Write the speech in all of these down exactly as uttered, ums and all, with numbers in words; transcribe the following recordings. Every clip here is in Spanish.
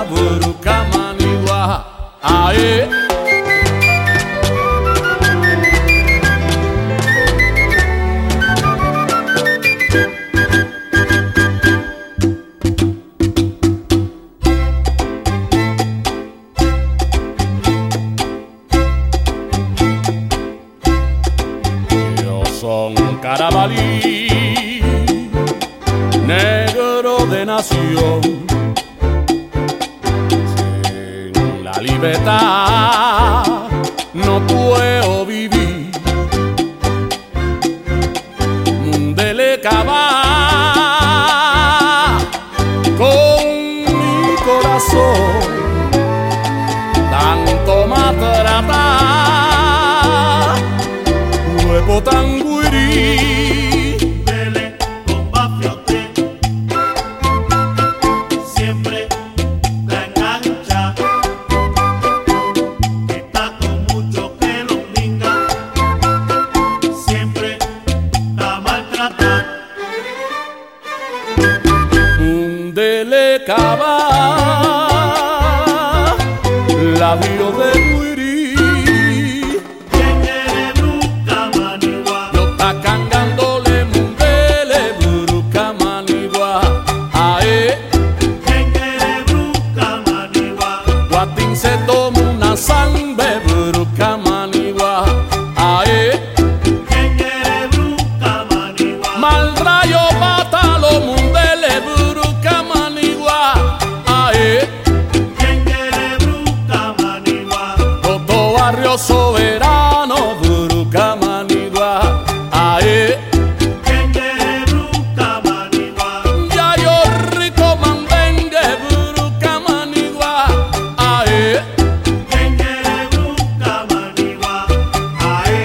buruka manigua ae. Son Carabalí, negro de nación, sin la libertad no puedo vivir. Mundele cava con mi corazón, tanto maltratar, huevo tan dele con bafiote, siempre la engancha, está con mucho pelo minga, siempre la maltrata. Dele cava la vio de se toma una sangre buruka manigua ae. ¿Quién quiere bruca manigua? Mal rayo mata lo mundele buruka manigua ae. ¿Quién quiere bruca manigua? Todo barrio soberano buruka manigua ae. ¿Quién quiere bruca manigua? Ya yo rico mandengue buruka manigua ae. ¿Quién quiere bruca manigua? Ae.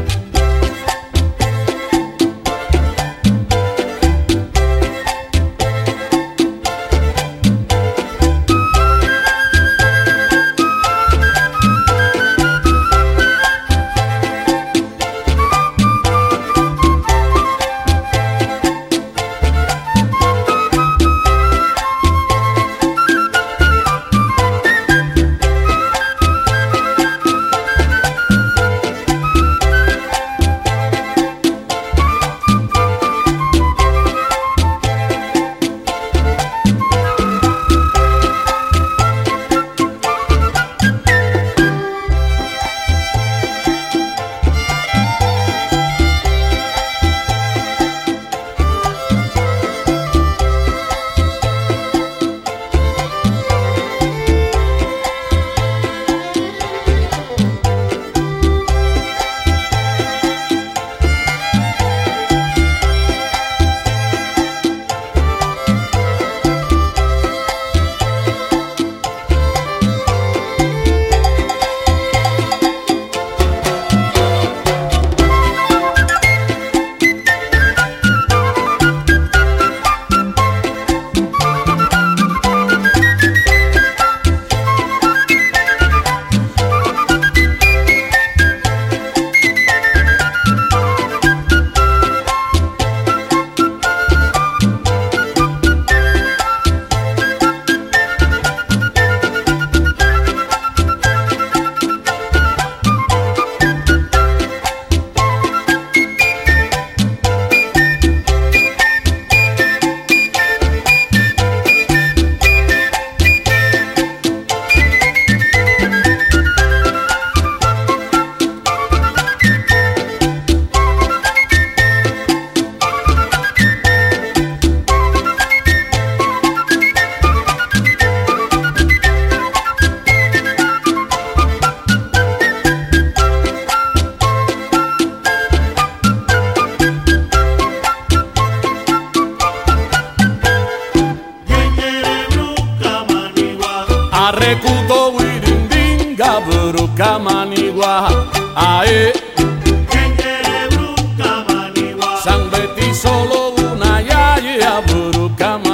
Arrecuto wirindinga buruka manigua ae. ¿Quién quiere bruca manigua? San Betty solo una yaya buruka